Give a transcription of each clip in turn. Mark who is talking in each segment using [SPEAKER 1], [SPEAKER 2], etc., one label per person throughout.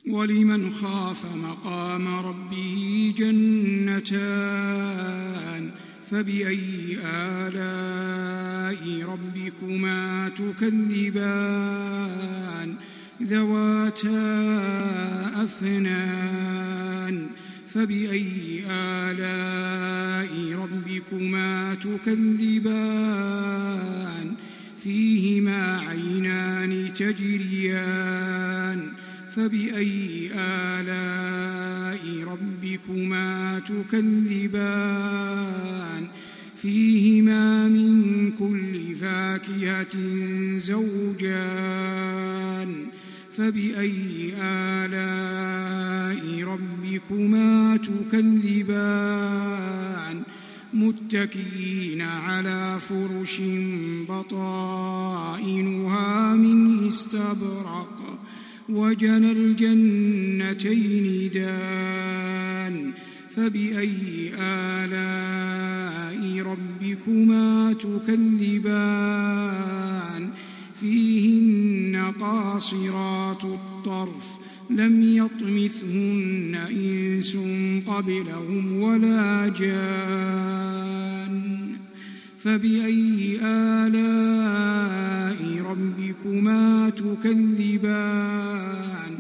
[SPEAKER 1] ولمن خاف مقام ربه جنتان فبأي آلاء ربكما تكذبان ذواتا أفنان فبأي آلاء ربكما تكذبان فيهما عينان تجريان فبأي آلاء ربكما تكذبان فيهما من كل فاكهة زوجان فبأي آلاء ربكما تكذبان متكئين على فرش بطائنها من استبرق وجنى الجنتين دان فبأي آلاء ربكما تكذبان فيهن قاصرات الطرف لم يطمثهن إنس قبلهم ولا جان فبأي آلاء ربكما تكذبان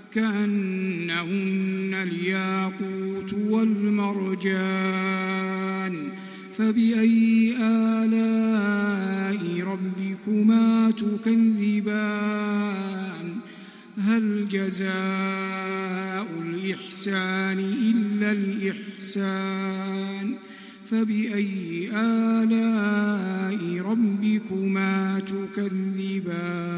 [SPEAKER 1] كأنهن الياقوت والمرجان فبأي آلاء ربكما تكذبان هل جزاء الإحسان إلا الإحسان فبأي آلاء ربكما تكذبان